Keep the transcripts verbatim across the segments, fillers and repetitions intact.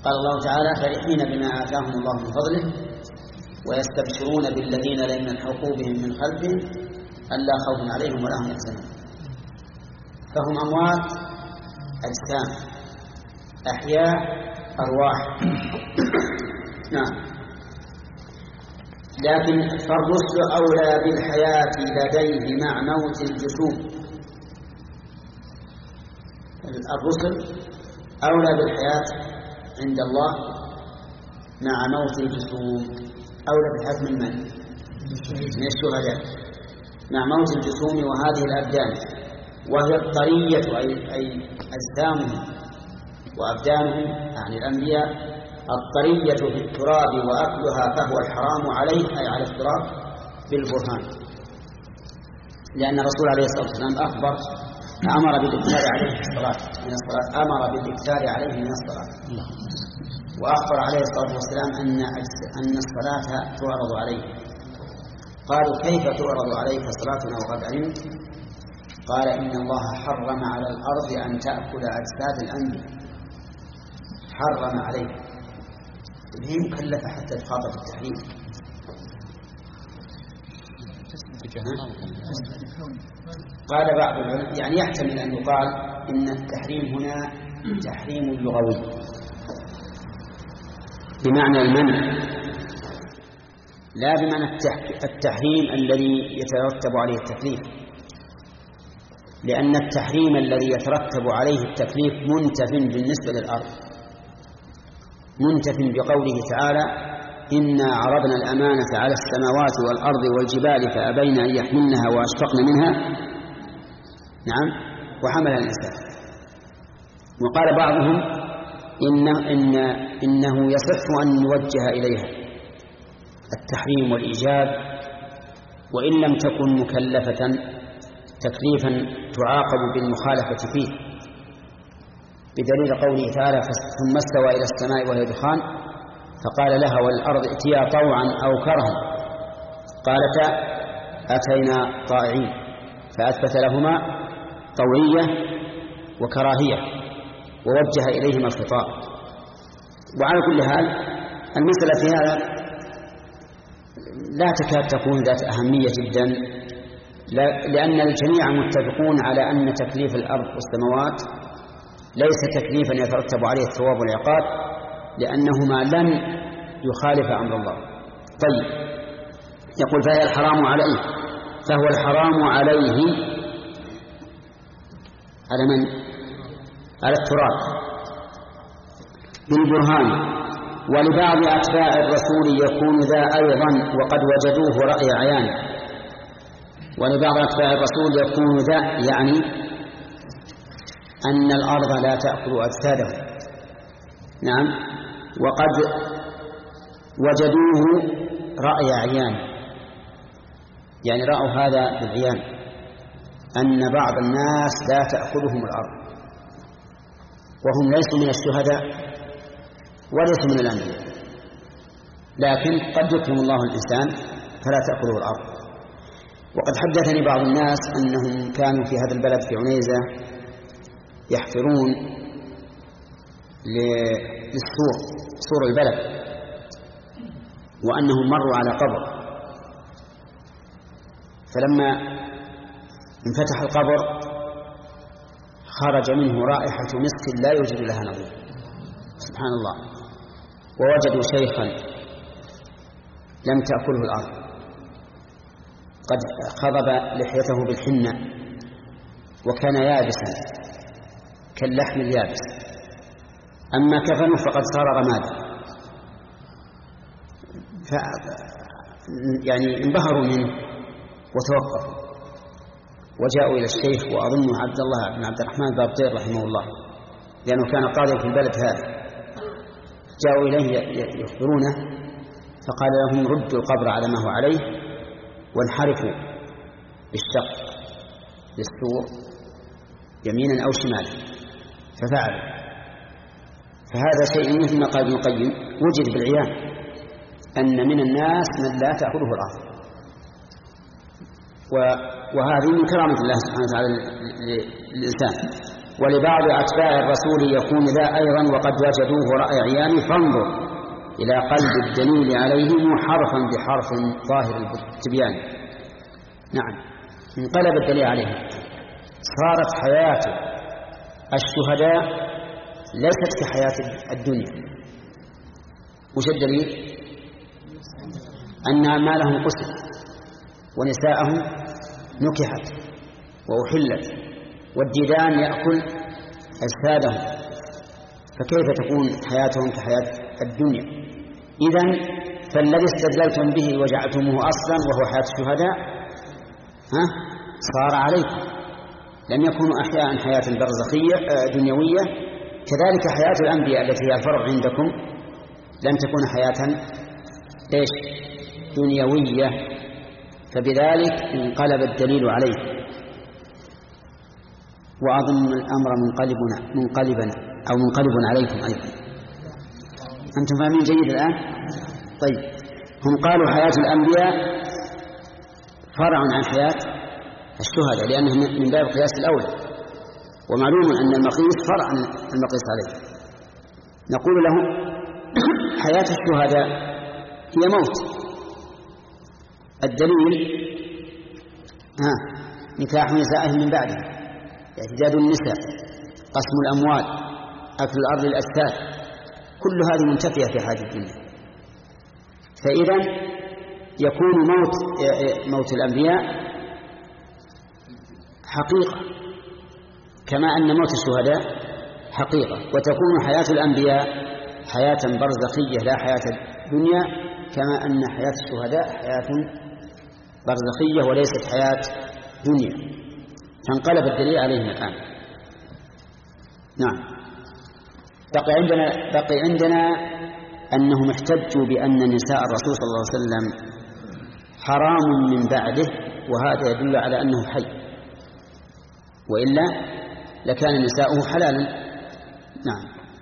قال الله تعالى: فرحين بما آتاهم الله من فضله ويستبشرون بالذين لم يلحقوا بهم من خلفهم ألا خوف عليهم ولا هم يحزنون. فهم أموات أجسام، أحياء أرواح. نعم. لكن فالرسل أولى بالحياة لديه مع موت الجسوم. الرسل أولى بالحياة عند الله مع موت الجسوم. أولى بالحياة من من؟ من الشهداء مع موت الجسوم وهذه الأبدان، وهي الطرية أي, أي أجسامهم وأبدانهم يعني الأنبياء الطرية في التراب وأكلها فهو الحرام عليه أي على التراب بالبرهان، لأن الرسول عليه الصلاة والسلام أخبر أمر بالإكثار عليه الصلاة من الصلاة أمر بالإكثار عليه من الصلاة، وأخبر عليه الصلاة والسلام أن أن الصلاة تعرض عليه. قالوا: كيف تعرض عليك صلاتنا وقد علمت؟ قال: إن الله حرم على الأرض أن تأكل أجساد الأنبياء، حرم عليه. هي مكلفة حتى تخاطب التحريم. قال بعض العلماء يعني يحتمل أن يقال إن التحريم هنا تحريم لغوي بمعنى المنع، لا بمعنى التحريم الذي يترتب عليه التكليف، لأن التحريم الذي يترتب عليه التكليف منتف بالنسبة للأرض، منتف بقوله تعالى: إنا عرضنا الأمانة على السماوات والأرض والجبال فأبين أن يحملنها وأشفقن منها نعم وحملها الإنسان. وقال بعضهم إن إن إنه يصح أن نوجه إليها التحريم والإيجاب وإن لم تكن مكلفة تكليفا تعاقب بالمخالفة فيه، بدليل قوله تعالى: ثم استوى إلى السماء وهي دخان فقال لها والأرض ائتيا طوعا أو كرها قالتا أتينا طائعين، فأثبت لهما طوعية وكراهية ووجه إليهما الخطاب. وعلى كل حال المسألة في هذا لا تكاد تكون ذات أهمية جدا، لأن الجميع متفقون على أن تكليف الأرض والسماوات ليس تكليفا يترتب عليه الثواب والعقاب، لأنهما لن يخالف أمر الله. طيب، يقول: فهي الحرام عليه، فهو الحرام عليه على من؟ على التراب بالبرهان. ولبعض أتباع الرسول يكون ذا أيضا وقد وجدوه رأي عيان. ولبعض أتباع الرسول يكون ذا يعني أن الأرض لا تأكل أجساده، نعم، وقد وجدوه رأي عيان، يعني رأوا هذا بالعيان، أن بعض الناس لا تأكلهم الأرض وهم ليسوا من الشهداء وليسوا من الأنبياء، لكن قد يكرم الله الإنسان فلا تأكله الأرض. وقد حدثني بعض الناس أنهم كانوا في هذا البلد في عنيزة يحفرون للسور، سور البلد، وأنهم مروا على قبر، فلما انفتح القبر خرج منه رائحة مسك لا يوجد لها نظير، سبحان الله. ووجدوا شيخا لم تأكله الأرض قد خضب لحيته بالحنة وكان يابسا كاللحم اليابس، أما كفنه فقد صار رمادا. ف يعني انبهروا منه وتوقفوا وجاءوا إلى الشيخ، وأظن عبد الله بن عبد الرحمن بابطير رحمه الله، لأنه كان قاضيا في البلد هذا، جاءوا إليه يخبرونه، فقال لهم: ردوا القبر على ما هو عليه وانحرفوا بالشق للسور يمينا أو شمالا، ففعلوا. فهذا شيء مثل ما قال ابن القيم وجد بالعيان، أن من الناس من لا تأكله الأرض، وهذه من كرامة الله سبحانه وتعالى للإنسان. ولبعض أتباع الرسول يكون ذا أيضا وقد وجدوه رأي عيان فانظر إلى قلب الدليل عليهم حرفا بحرف ظاهر التبيان. نعم، انقلب الدليل عليهم، صارت حياة الشهداء ليست كحياة الدنيا. وش الدليل؟ أن أعمالهم قسم ونساءهم نكحت وأحلت والديدان يأكل أجسادهم، فكيف تكون حياتهم كحياة الدنيا؟ إذن فالذي استدللتم به وجعلتموه أصلا وهو حياة الشهداء ها صار عليكم، لم يكونوا أحياء حياة برزخية دنيوية. كذلك حياة الأنبياء التي هي الفرع عندكم لم تكون حياة إيش دنيوية، فبذلك انقلب الدليل عليه. وأظن الأمر منقلبنا منقلبا أو منقلب عليكم أيضا. أنتم فاهمين جيد الآن؟ طيب، هم قالوا حياة الأنبياء فرع عن حياة الشهداء لأنه من باب قياس الأولى، ومعلوم أن المقيس فرع عن المقيس عليه. نقول لهم حياة الشهداء هي موت. الدليل ها نكاح نسائهم من بعده، اعتداد النساء، قسم الأموال، أكل الأرض الأجساد، كل هذه منتفية في حياة الدنيا. فإذا يكون موت موت الأنبياء حقيقة كما أن موت الشهداء حقيقة، وتكون حياة الأنبياء حياة برزخية لا حياة الدنيا، كما أن حياة الشهداء حياة برزخية وليست حياة دنيا. فانقلب الدليل عليهم الآن. نعم، بقي عندنا بقي عندنا أنهم احتجوا بأن نساء الرسول صلى الله عليه وسلم حرام من بعده، وهذا يدل على أنه حي، وإلا لكان نساؤه حلالا. نعم،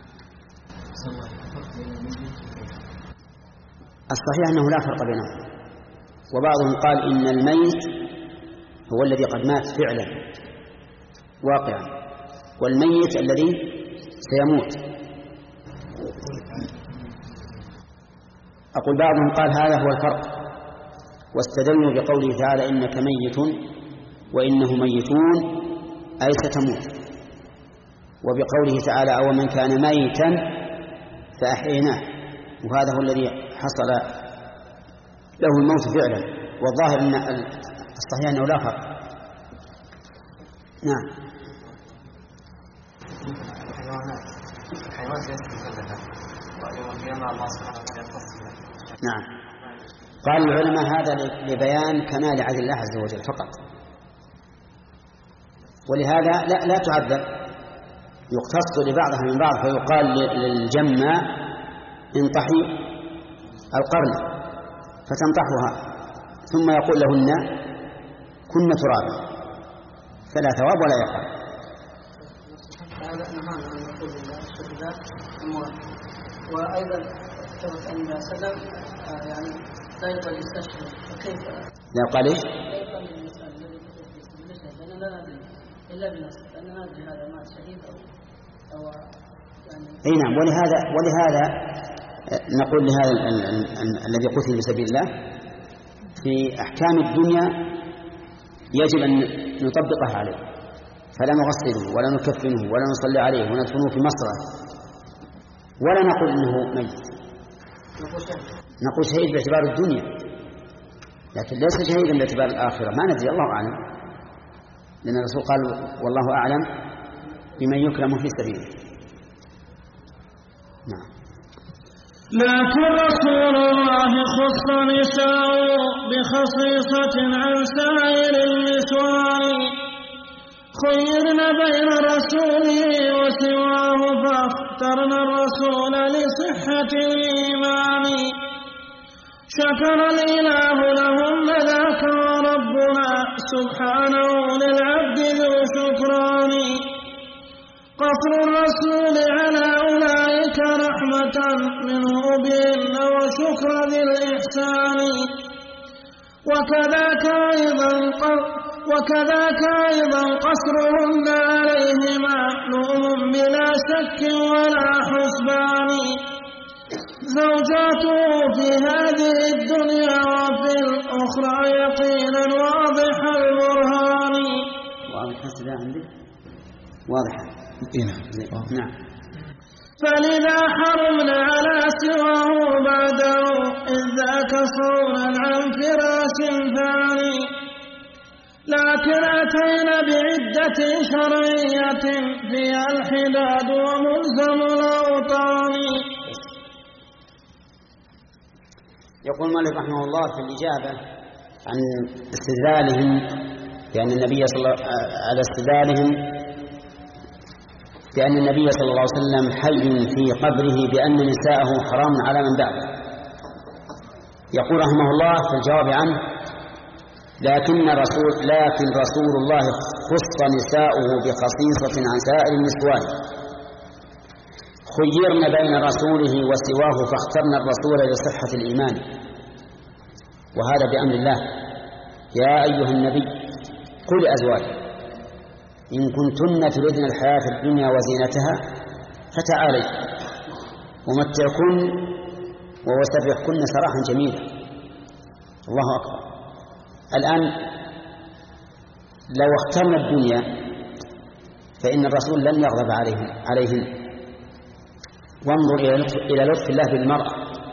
الصحيح أنه لا فرق بينهم، وبعضهم قال إن الميت هو الذي قد مات فعلا واقعا، والميت الذي سيموت. أقول بعضهم قال هذا هو الفرق، واستدلوا بقوله تعالى إنك ميت وإنه ميتون أي ستموت، وبقوله تعالى أو من كان ميتا فأحييناه، وهذا هو الذي حصل له الموت فعلا، والظاهر أن الصحيح أنه لا فرق. نعم، نعم، قال العلماء هذا لبيان كمال عدل الله عز وجل فقط، ولهذا لا, لا تعذب، يقتص لبعضها من بعض، فيقال للجمة انطحي القرن فتنطحها، ثم يقول لهن كن ترابا، فلا ثواب ولا يقال. وأيضا ثبت أن سلم يعني لا يقبل يستشهد، فكيف لا يقال إيش؟ لا يقبل يستشهد لأننا لا ندري إلا بنفسه، لأننا ندري هذا مات شهيد أو أو يعني. أي نعم، ولهذا ولهذا نقول لهذا الذي قتل بسبيل الله في أحكام الدنيا يجب أن نطبقها عليه، فلا نغسله ولا نكفنه ولا نصلي عليه وندفنه في مصرع، ولا نقول إنه ميت، نقول شهيد باعتبار الدنيا، لكن ليس شهيدا باعتبار الآخرة، ما ندري، الله أعلم، لأن الرسول قال والله أعلم بمن يكرم في سبيله. نعم. لكن رسول الله خص نساء بخصيصة عن سائر النسوان، خيرن بين رسوله وسواه فاخترن الرسول لصحة الإيمان، شكر الإله لهن ذاك وربنا سبحانه للعبد ذو شكران، قصر الرسول على أولئك رحمة منه بهن وشكر ذي الإحسان، وكذاك أيضا وكذاك أيضا قصرهن عليهما لؤم بلا شك ولا حسبان زوجاته في هذه الدنيا وفي الأخرى يقينا واضح البرهان. واضح هسه عندك واضحة. نعم. فلذا حرمنا على سواه بعده إذ ذاك صونا عن فراش ثاني لكن أتينا بعدة شرعية فيها الحداد وملزم الأوطان. يقول مالك رحمه الله في الإجابة عن استدلالهم بأن النبي صلى الله على استدلالهم بأن النبي صلى الله عليه وسلم حي في قبره بأن نساءه حرام على من بعده. يقول رحمه الله في الجواب عنه لكن رسول لكن رسول الله خص نساؤه بخصيصة عن سائر النسوان خيرن بين رسوله وسواه فاخترنا الرسول لصحة الإيمان. وهذا بأمر الله. يا أيها النبي قل لأزواجك إن كنتن تردن الحياة الدنيا وزينتها فتعالي ومتعكن ووسرحكن سراحا جميلا. الله أكبر. الآن لو اخترنا الدنيا فإن الرسول لن يغضب عليهن عليهن. وانظر إلى لطف الله بالمرأة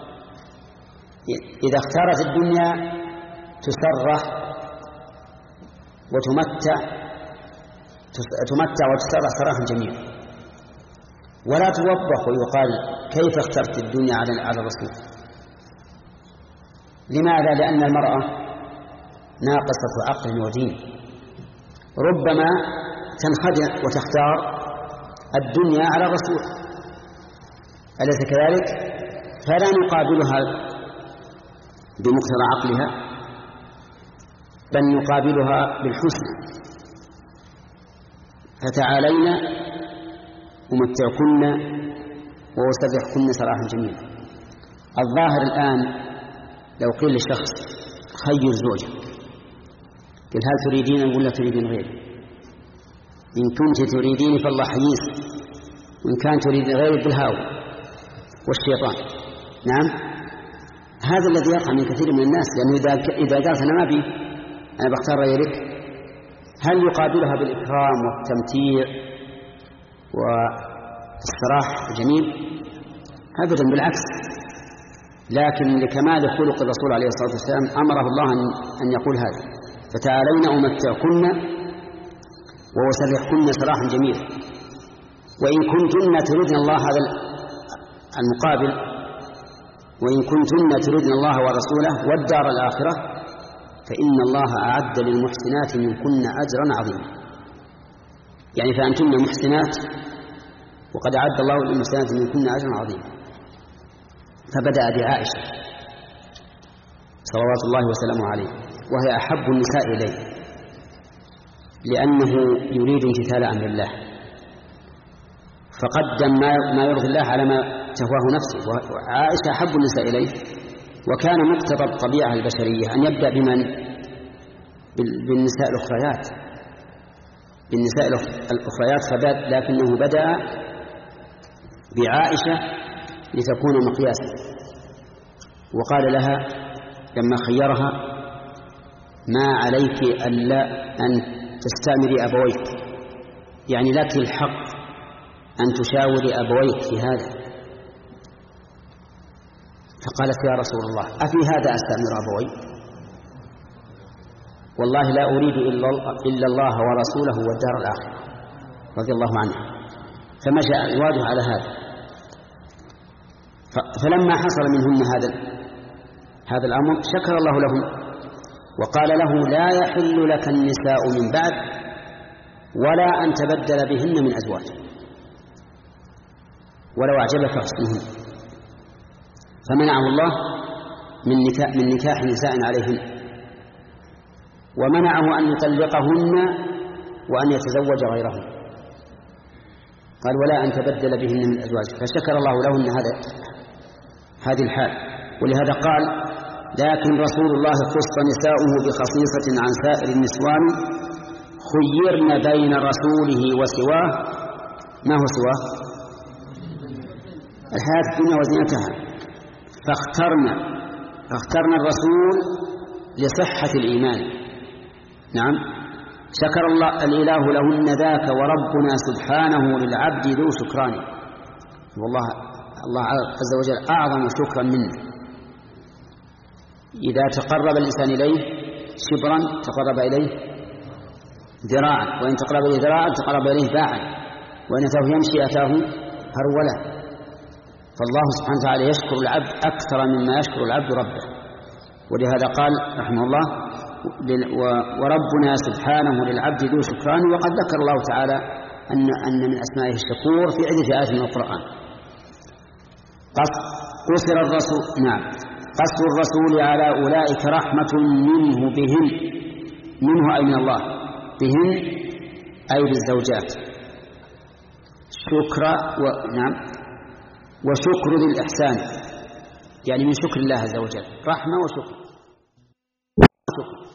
إذا اختارت الدنيا تسرح وتمتع تمتع وتسرح سراحا جميلا ولا توبخ ويقال كيف اخترت الدنيا على الرسول. لماذا؟ لأن المرأة ناقصة عقل ودين ربما تنخدع وتختار الدنيا على الرسول أليس كذلك؟ فلا نقابلها بمقتضى عقلها بل نقابلها بالحسن. فتعالينا أمتعكن وأسرحكن سراحا جميلا. الظاهر الآن لو قيل لشخص خير زوجك قل هل تريدين ولا تريدين غيري؟ إن كنت تريدين فالله حييس وإن كان تريدين غيري بالهاوي والشيطان. نعم هذا الذي يقع من كثير من الناس لأنه إذا قالت أنا ما بي أنا بختار غيرك هل يقابلها بالإكرام والتمتيع والصراح الجميل؟ أبدا بالعكس. لكن لكمال خلق الرسول عليه الصلاة والسلام أمره الله أن يقول هذا فتعالينا أمتعكن وأسرحكن سراحا جميلا. وإن كنتن تردن الله هذا المقابل وإن كنتن تردن الله ورسوله والدار الآخرة فإن الله أعد للمحسنات منكن أجرا عظيما. يعني فأنتن محسنات وقد أعد الله للمحسنات منكن أجرا عظيما. فبدأ بعائشة صلوات الله وسلامه عليه وهي أحب النساء إليه لأنه يريد امتثال أمر الله فقدم ما يرضي الله على ما تهواه نفسه. وعائشة أحب النساء إليه وكان مقتضى الطبيعة البشرية أن يبدأ بمن بالنساء الأخريات بالنساء الأخريات فبدأ لكنه بدأ بعائشة لتكون مقياسا. وقال لها لما خيرها ما عليك ألا أن تستأمري أبويك يعني لك الحق أن تشاوري أبويك في هذا. فقالت يا رسول الله أفي هذا أستأمر أبوي؟ والله لا أريد إلا الله ورسوله والدار الآخرة رضي الله عنه. فمشى الواجه على هذا. فلما حصل منهن هذا هذا الأمر شكر الله لهم وقال له لا يحل لك النساء من بعد ولا أن تبدل بهن من أزواج ولو أعجبك حسنهن. فمنعه الله من نكاح, من نكاح نساء عليهن ومنعه أن يطلقهن وأن يتزوج غيرهن. قال ولا أن تبدل بهن من أزواج. فشكر الله لهن هذا هذه الحال. ولهذا قال لكن رسول الله خص نساؤه بخصيصة عن سائر النسوان خيرن بين رسوله وسواه. ما هو سواه؟ الحياة الدنيا وزينتها، فاخترنا فاخترنا الرسول لصحة الإيمان. نعم، شكر الله الإله لهن ذاك وربنا سبحانه للعبد ذو شكران. والله الله عز وجل أعظم شكرا منه. إذا تقرب الإنسان إليه شبرا تقرب إليه ذراعا، وإن تقرب إليه ذراعا تقرب إليه باعا، وإن أتاه يمشي أتاه هرولا. فالله سبحانه وتعالى يشكر العبد أكثر مما يشكر العبد ربه. ولهذا قال رحمه الله وربنا سبحانه للعبد ذو شكران. وقد ذكر الله تعالى أن أن من أسمائه الشكور في عدة آيات من القرآن. قصر الرسول نعم قصر الرسول على أولئك رحمة منه بهم، منه أي من الله، بهم أي بالزوجات. شكر و... نعم وشكر ذي الإحسان، يعني من شكر الله عز وجل، رحمة وشكر.